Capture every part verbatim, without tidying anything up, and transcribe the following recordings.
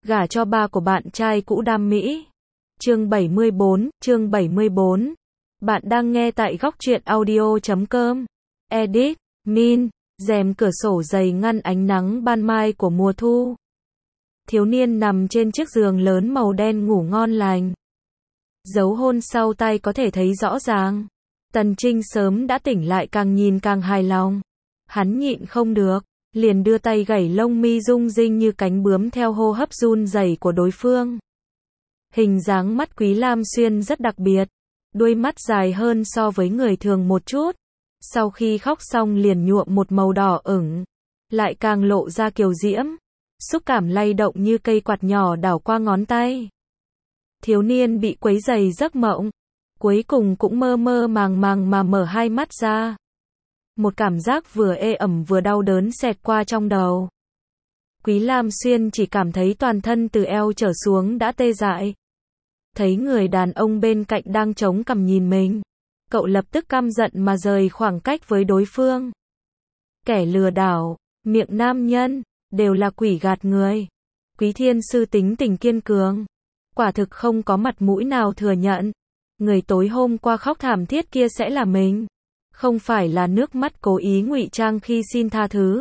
gả cho ba của bạn trai cũ Đam Mỹ. Chương bảy mươi bốn, chương bảy mươi bốn. Bạn đang nghe tại góc truyện audio chấm com. Edit, Min, rèm cửa sổ dày ngăn ánh nắng ban mai của mùa thu. Thiếu niên nằm trên chiếc giường lớn màu đen ngủ ngon lành. Dấu hôn sau tay có thể thấy rõ ràng. Tần Trinh sớm đã tỉnh lại, càng nhìn càng hài lòng. Hắn nhịn không được, liền đưa tay gẩy lông mi rung rinh như cánh bướm theo hô hấp run rẩy của đối phương. Hình dáng mắt Quý Lam Xuyên rất đặc biệt, đuôi mắt dài hơn so với người thường một chút. Sau khi khóc xong liền nhuộm một màu đỏ ửng, lại càng lộ ra kiều diễm, xúc cảm lay động như cây quạt nhỏ đảo qua ngón tay. Thiếu niên bị quấy rầy giấc mộng, cuối cùng cũng mơ mơ màng màng mà mở hai mắt ra. Một cảm giác vừa ê ẩm vừa đau đớn xẹt qua trong đầu. Quý Lam Xuyên chỉ cảm thấy toàn thân từ eo trở xuống đã tê dại. Thấy người đàn ông bên cạnh đang chống cằm nhìn mình, cậu lập tức căm giận mà rời khoảng cách với đối phương. Kẻ lừa đảo, miệng nam nhân, đều là quỷ gạt người. Quý Thiên Sư tính tình kiên cường, quả thực không có mặt mũi nào thừa nhận người tối hôm qua khóc thảm thiết kia sẽ là mình. Không phải là nước mắt cố ý ngụy trang khi xin tha thứ,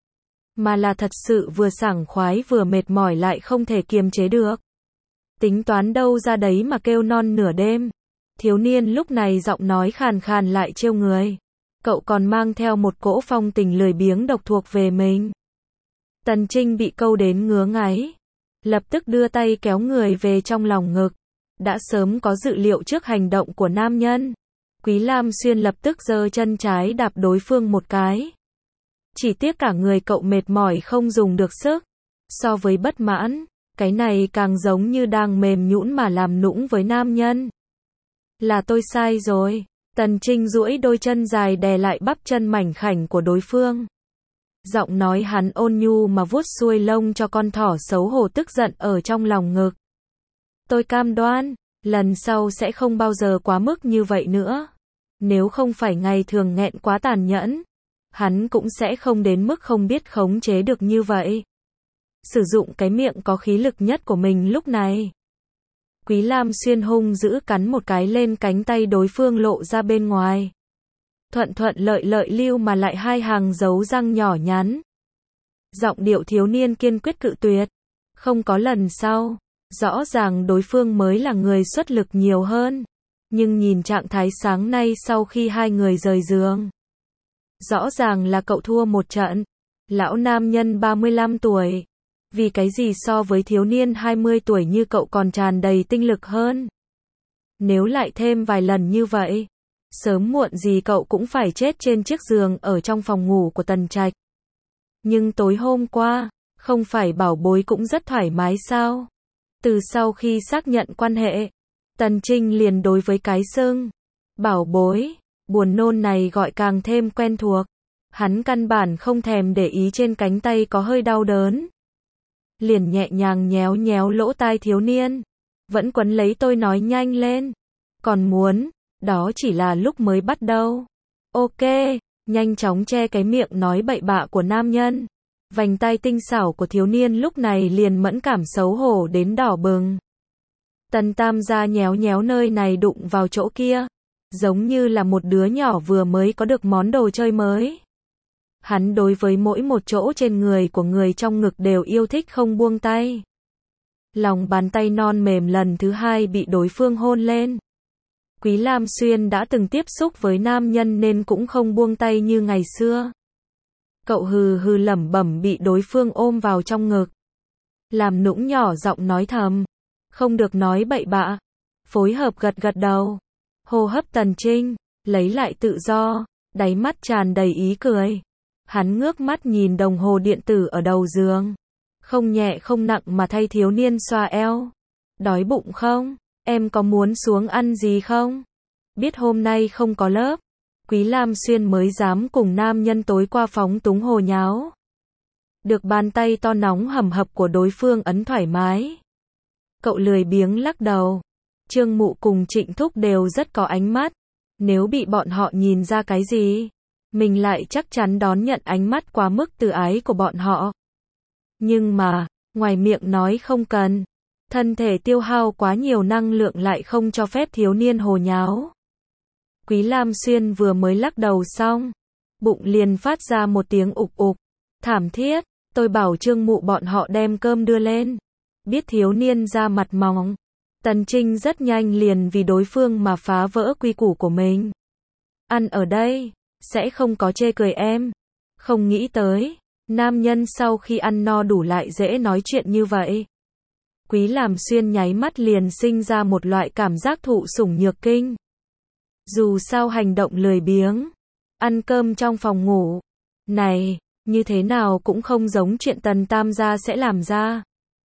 mà là thật sự vừa sảng khoái vừa mệt mỏi lại không thể kiềm chế được. Tính toán đâu ra đấy mà kêu non nửa đêm. Thiếu niên lúc này giọng nói khàn khàn lại trêu người. Cậu còn mang theo một cỗ phong tình lười biếng độc thuộc về mình. Tần Trinh bị câu đến ngứa ngáy, lập tức đưa tay kéo người về trong lòng ngực. Đã sớm có dự liệu trước hành động của nam nhân, Quý Lam Xuyên lập tức giơ chân trái đạp đối phương một cái. Chỉ tiếc cả người cậu mệt mỏi không dùng được sức. So với bất mãn, cái này càng giống như đang mềm nhũn mà làm nũng với nam nhân. Là tôi sai rồi. Tần Trinh duỗi đôi chân dài đè lại bắp chân mảnh khảnh của đối phương. Giọng nói hắn ôn nhu mà vuốt xuôi lông cho con thỏ xấu hổ tức giận ở trong lòng ngực. Tôi cam đoan, lần sau sẽ không bao giờ quá mức như vậy nữa. Nếu không phải ngày thường nghẹn quá tàn nhẫn, hắn cũng sẽ không đến mức không biết khống chế được như vậy. Sử dụng cái miệng có khí lực nhất của mình lúc này. Quý Lam Xuyên hung dữ cắn một cái lên cánh tay đối phương lộ ra bên ngoài. Thuận thuận lợi lợi lưu mà lại hai hàng dấu răng nhỏ nhắn. Giọng điệu thiếu niên kiên quyết cự tuyệt. Không có lần sau. Rõ ràng đối phương mới là người xuất lực nhiều hơn. Nhưng nhìn trạng thái sáng nay sau khi hai người rời giường, rõ ràng là cậu thua một trận. Lão nam nhân ba mươi lăm tuổi. Vì cái gì so với thiếu niên hai mươi tuổi như cậu còn tràn đầy tinh lực hơn. Nếu lại thêm vài lần như vậy, sớm muộn gì cậu cũng phải chết trên chiếc giường ở trong phòng ngủ của Tần Trạch. Nhưng tối hôm qua, không phải bảo bối cũng rất thoải mái sao? Từ sau khi xác nhận quan hệ, Tần Trinh liền đối với cái xưng bảo bối, buồn nôn này gọi càng thêm quen thuộc. Hắn căn bản không thèm để ý trên cánh tay có hơi đau đớn. Liền nhẹ nhàng nhéo nhéo lỗ tai thiếu niên. Vẫn quấn lấy tôi nói nhanh lên. Còn muốn, đó chỉ là lúc mới bắt đầu. Ok, nhanh chóng che cái miệng nói bậy bạ của nam nhân. Vành tai tinh xảo của thiếu niên lúc này liền mẫn cảm xấu hổ đến đỏ bừng. Tần Tam gia nhéo nhéo nơi này đụng vào chỗ kia, giống như là một đứa nhỏ vừa mới có được món đồ chơi mới. Hắn đối với mỗi một chỗ trên người của người trong ngực đều yêu thích không buông tay. Lòng bàn tay non mềm lần thứ hai bị đối phương hôn lên. Quý Lam Xuyên đã từng tiếp xúc với nam nhân nên cũng không buông tay như ngày xưa. Cậu hừ hừ lẩm bẩm bị đối phương ôm vào trong ngực. Làm nũng nhỏ giọng nói thầm. Không được nói bậy bạ. Phối hợp gật gật đầu. Hô hấp Tần Trinh, lấy lại tự do, đáy mắt tràn đầy ý cười. Hắn ngước mắt nhìn đồng hồ điện tử ở đầu giường. Không nhẹ không nặng mà thay thiếu niên xoa eo. Đói bụng không? Em có muốn xuống ăn gì không? Biết hôm nay không có lớp, Quý Lam Xuyên mới dám cùng nam nhân tối qua phóng túng hồ nháo. Được bàn tay to nóng hầm hập của đối phương ấn thoải mái. Cậu lười biếng lắc đầu. Trương Mụ cùng Trịnh Thúc đều rất có ánh mắt. Nếu bị bọn họ nhìn ra cái gì, mình lại chắc chắn đón nhận ánh mắt quá mức từ ái của bọn họ. Nhưng mà, ngoài miệng nói không cần. Thân thể tiêu hao quá nhiều năng lượng lại không cho phép thiếu niên hồ nháo. Quý Lam Xuyên vừa mới lắc đầu xong, bụng liền phát ra một tiếng ục ục, thảm thiết. Tôi bảo Trương Mụ bọn họ đem cơm đưa lên. Biết thiếu niên ra mặt mỏng, Tần Trinh rất nhanh liền vì đối phương mà phá vỡ quy củ của mình. Ăn ở đây, sẽ không có chê cười em. Không nghĩ tới, nam nhân sau khi ăn no đủ lại dễ nói chuyện như vậy. Quý Lam Xuyên nháy mắt liền sinh ra một loại cảm giác thụ sủng nhược kinh. Dù sao hành động lười biếng, ăn cơm trong phòng ngủ, này, như thế nào cũng không giống chuyện Tần Tam gia sẽ làm ra.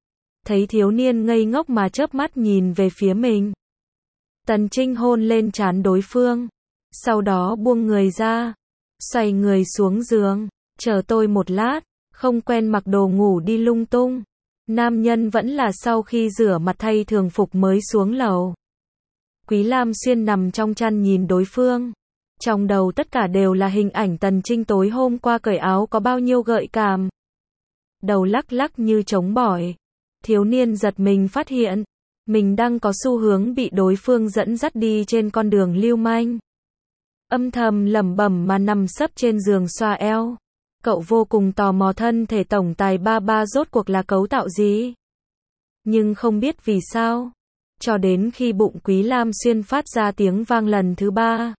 Thấy thiếu niên ngây ngốc mà chớp mắt nhìn về phía mình. Tần Trinh hôn lên trán đối phương, sau đó buông người ra, xoay người xuống giường, chờ tôi một lát, không quen mặc đồ ngủ đi lung tung. Nam nhân vẫn là sau khi rửa mặt thay thường phục mới xuống lầu. Quý Lam Xuyên nằm trong chăn nhìn đối phương. Trong đầu tất cả đều là hình ảnh Tần Trinh tối hôm qua cởi áo có bao nhiêu gợi cảm. Đầu lắc lắc như trống bỏi. Thiếu niên giật mình phát hiện, mình đang có xu hướng bị đối phương dẫn dắt đi trên con đường lưu manh. Âm thầm lẩm bẩm mà nằm sấp trên giường xoa eo. Cậu vô cùng tò mò thân thể tổng tài ba ba rốt cuộc là cấu tạo gì. Nhưng không biết vì sao, cho đến khi bụng Quý Lam Xuyên phát ra tiếng vang lần thứ ba.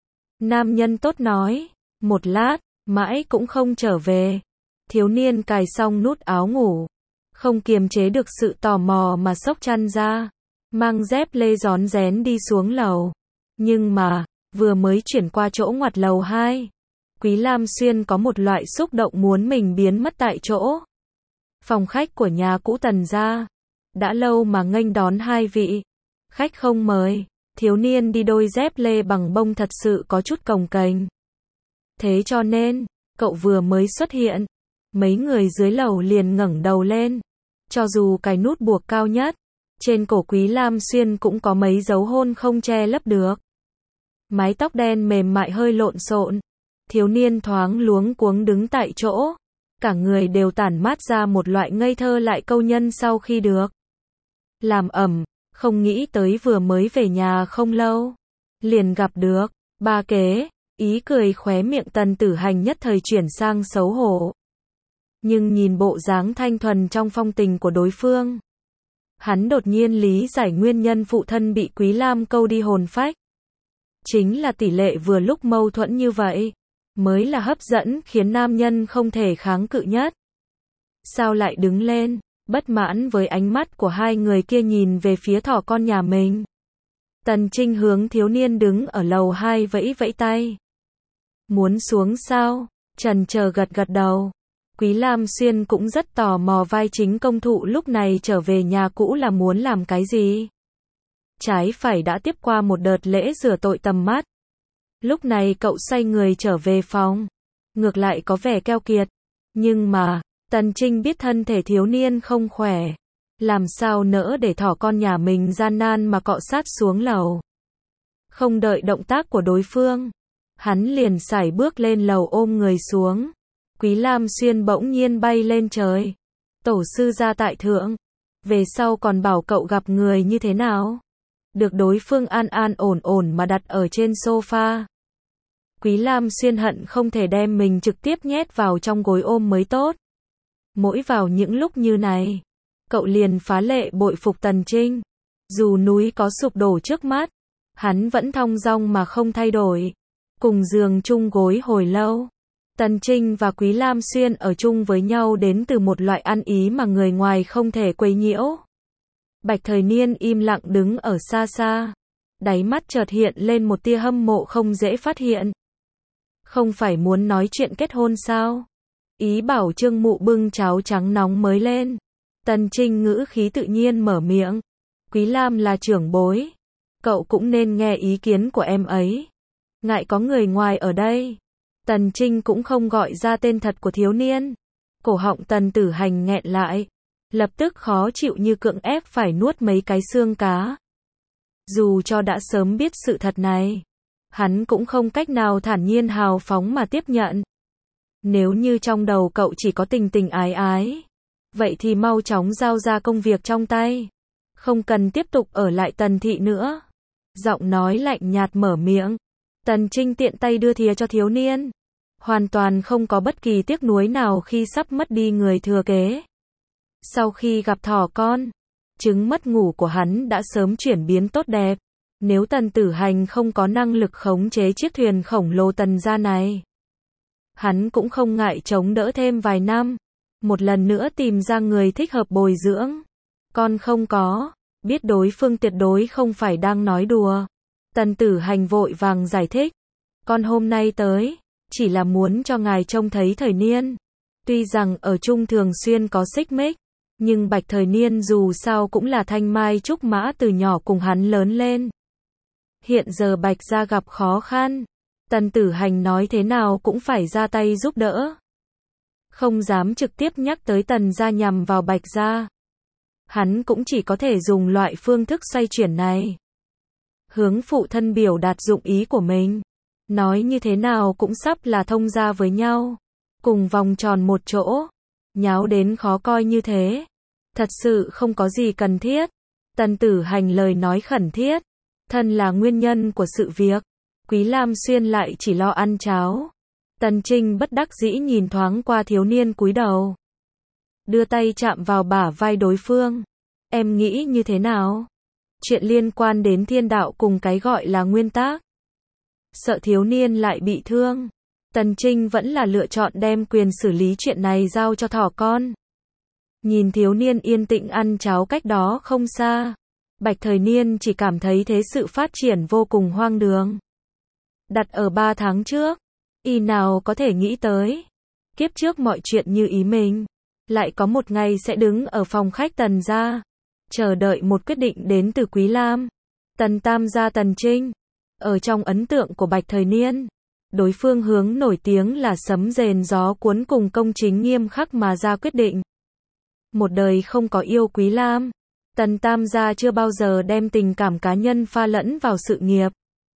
Nam nhân tốt nói, một lát, mãi cũng không trở về. Thiếu niên cài xong nút áo ngủ, không kiềm chế được sự tò mò mà xốc chăn ra, mang dép lê rón rén đi xuống lầu. Nhưng mà, vừa mới chuyển qua chỗ ngoặt lầu hai, Quý Lam Xuyên có một loại xúc động muốn mình biến mất tại chỗ. Phòng khách của nhà cũ Tần gia, đã lâu mà nghênh đón hai vị khách không mời. Thiếu niên đi đôi dép lê bằng bông thật sự có chút cồng kềnh. Thế cho nên, cậu vừa mới xuất hiện, mấy người dưới lầu liền ngẩng đầu lên. Cho dù cái nút buộc cao nhất, trên cổ Quý Lam Xuyên cũng có mấy dấu hôn không che lấp được. Mái tóc đen mềm mại hơi lộn xộn. Thiếu niên thoáng luống cuống đứng tại chỗ. Cả người đều tản mát ra một loại ngây thơ lại câu nhân sau khi được làm ẩm. Không nghĩ tới vừa mới về nhà không lâu, liền gặp được ba kế. Ý cười khóe miệng Tần Tử Hành nhất thời chuyển sang xấu hổ. Nhưng nhìn bộ dáng thanh thuần trong phong tình của đối phương, hắn đột nhiên lý giải nguyên nhân phụ thân bị Quý Lam câu đi hồn phách. Chính là tỷ lệ vừa lúc mâu thuẫn như vậy, mới là hấp dẫn khiến nam nhân không thể kháng cự nhất. Sao lại đứng lên, bất mãn với ánh mắt của hai người kia nhìn về phía thỏ con nhà mình. Tần Trinh hướng thiếu niên đứng ở lầu hai vẫy vẫy tay. Muốn xuống sao? Trần chờ gật gật đầu. Quý Lam Xuyên cũng rất tò mò vai chính công thụ lúc này trở về nhà cũ là muốn làm cái gì. Trái phải đã tiếp qua một đợt lễ rửa tội tầm mắt. Lúc này cậu xoay người trở về phòng. Ngược lại có vẻ keo kiệt. Nhưng mà, Tần Trinh biết thân thể thiếu niên không khỏe. Làm sao nỡ để thỏ con nhà mình gian nan mà cọ sát xuống lầu. Không đợi động tác của đối phương, hắn liền sải bước lên lầu ôm người xuống. Quý Lam Xuyên bỗng nhiên bay lên trời. Tổ sư gia tại thượng. Về sau còn bảo cậu gặp người như thế nào? Được đối phương an an ổn ổn mà đặt ở trên sofa. Quý Lam Xuyên hận không thể đem mình trực tiếp nhét vào trong gối ôm mới tốt. Mỗi vào những lúc như này, cậu liền phá lệ bội phục Tần Trinh. Dù núi có sụp đổ trước mắt, hắn vẫn thong dong mà không thay đổi. Cùng giường chung gối hồi lâu, Tần Trinh và Quý Lam Xuyên ở chung với nhau đến từ một loại ăn ý mà người ngoài không thể quấy nhiễu. Bạch Thời Niên im lặng đứng ở xa xa. Đáy mắt chợt hiện lên một tia hâm mộ không dễ phát hiện. Không phải muốn nói chuyện kết hôn sao? Ý bảo Trương Mụ bưng cháo trắng nóng mới lên. Tần Trinh ngữ khí tự nhiên mở miệng. Quý Lam là trưởng bối. Cậu cũng nên nghe ý kiến của em ấy. Ngại có người ngoài ở đây. Tần Trinh cũng không gọi ra tên thật của thiếu niên. Cổ họng Tần Tử Hành nghẹn lại. Lập tức khó chịu như cưỡng ép phải nuốt mấy cái xương cá. Dù cho đã sớm biết sự thật này, hắn cũng không cách nào thản nhiên hào phóng mà tiếp nhận. Nếu như trong đầu cậu chỉ có tình tình ái ái, Vậy thì mau chóng giao ra công việc trong tay. Không cần tiếp tục ở lại Tần thị nữa. Giọng nói lạnh nhạt mở miệng. Tần Trinh tiện tay đưa thìa cho thiếu niên. Hoàn toàn không có bất kỳ tiếc nuối nào khi sắp mất đi người thừa kế. Sau khi gặp thỏ con, chứng mất ngủ của hắn đã sớm chuyển biến tốt đẹp. Nếu Tần Tử Hành không có năng lực khống chế chiếc thuyền khổng lồ Tần gia này, hắn cũng không ngại chống đỡ thêm vài năm. Một lần nữa tìm ra người thích hợp bồi dưỡng. Con không có, biết đối phương tuyệt đối không phải đang nói đùa. Tần Tử Hành vội vàng giải thích. Con hôm nay tới, chỉ là muốn cho ngài trông thấy Thời Niên. Tuy rằng ở chung thường xuyên có xích mích, nhưng Bạch Thời Niên dù sao cũng là thanh mai trúc mã từ nhỏ cùng hắn lớn lên. Hiện giờ Bạch gia gặp khó khăn, Tần Tử Hành nói thế nào cũng phải ra tay giúp đỡ. Không dám trực tiếp nhắc tới Tần gia nhằm vào Bạch gia. Hắn cũng chỉ có thể dùng loại phương thức xoay chuyển này. Hướng phụ thân biểu đạt dụng ý của mình. Nói như thế nào cũng sắp là thông gia với nhau. Cùng vòng tròn một chỗ. Nháo đến khó coi như thế. Thật sự không có gì cần thiết. Tần Tử Hành lời nói khẩn thiết. Thân là nguyên nhân của sự việc. Quý Lam Xuyên lại chỉ lo ăn cháo. Tần Trinh bất đắc dĩ nhìn thoáng qua thiếu niên cúi đầu. Đưa tay chạm vào bả vai đối phương. Em nghĩ như thế nào? Chuyện liên quan đến thiên đạo cùng cái gọi là nguyên tắc. Sợ thiếu niên lại bị thương. Tần Trinh vẫn là lựa chọn đem quyền xử lý chuyện này giao cho thỏ con. Nhìn thiếu niên yên tĩnh ăn cháo cách đó không xa. Bạch Thời Niên chỉ cảm thấy thế sự phát triển vô cùng hoang đường. Đặt ở ba tháng trước, y nào có thể nghĩ tới. Kiếp trước mọi chuyện như ý mình. Lại có một ngày sẽ đứng ở phòng khách Tần gia. Chờ đợi một quyết định đến từ Quý Lam. Tần Tam gia Tần Trinh. Ở trong ấn tượng của Bạch Thời Niên, đối phương hướng nổi tiếng là sấm rền gió cuốn cùng công chính nghiêm khắc mà ra quyết định. Một đời không có yêu Quý Lam. Tần Tam gia chưa bao giờ đem tình cảm cá nhân pha lẫn vào sự nghiệp.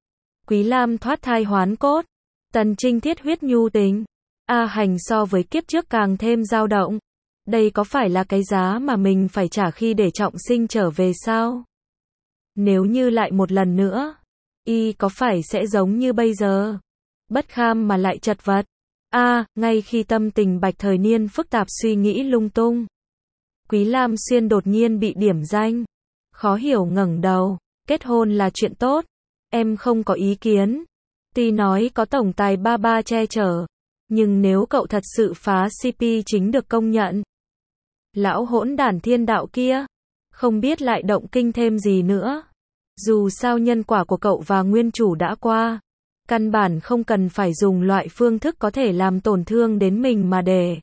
Quý Lam thoát thai hoán cốt. Tần Trinh thiết huyết nhu tình. A Hành so với kiếp trước càng thêm dao động. Đây có phải là cái giá mà mình phải trả khi để trọng sinh trở về sao? Nếu như lại một lần nữa, y có phải sẽ giống như bây giờ? Bất kham mà lại chật vật. A, à, ngay khi tâm tình Bạch Thời Niên phức tạp suy nghĩ lung tung. Quý Lam Xuyên đột nhiên bị điểm danh. Khó hiểu ngẩng đầu. Kết hôn là chuyện tốt. Em không có ý kiến. Tuy nói có tổng tài ba ba che chở. Nhưng nếu cậu thật sự phá xê pê chính được công nhận. Lão hỗn đản thiên đạo kia. Không biết lại động kinh thêm gì nữa. Dù sao nhân quả của cậu và nguyên chủ đã qua. Căn bản không cần phải dùng loại phương thức có thể làm tổn thương đến mình mà để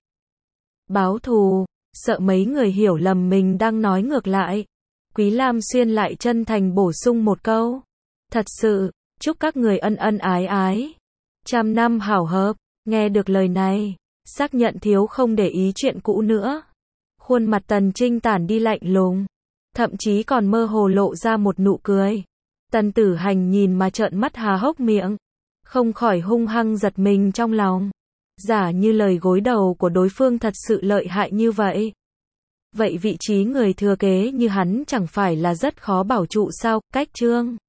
báo thù. Sợ mấy người hiểu lầm mình đang nói ngược lại. Quý Lam Xuyên lại chân thành bổ sung một câu. Thật sự, chúc các người ân ân ái ái. Trăm năm hảo hợp. Nghe được lời này, xác nhận thiếu không để ý chuyện cũ nữa. Khuôn mặt Tần Trinh tản đi lạnh lùng. Thậm chí còn mơ hồ lộ ra một nụ cười. Tần Tử Hành nhìn mà trợn mắt há hốc miệng. Không khỏi hung hăng giật mình trong lòng. Giả như lời gối đầu của đối phương thật sự lợi hại như vậy. Vậy vị trí người thừa kế như hắn chẳng phải là rất khó bảo trụ sao? Cách chương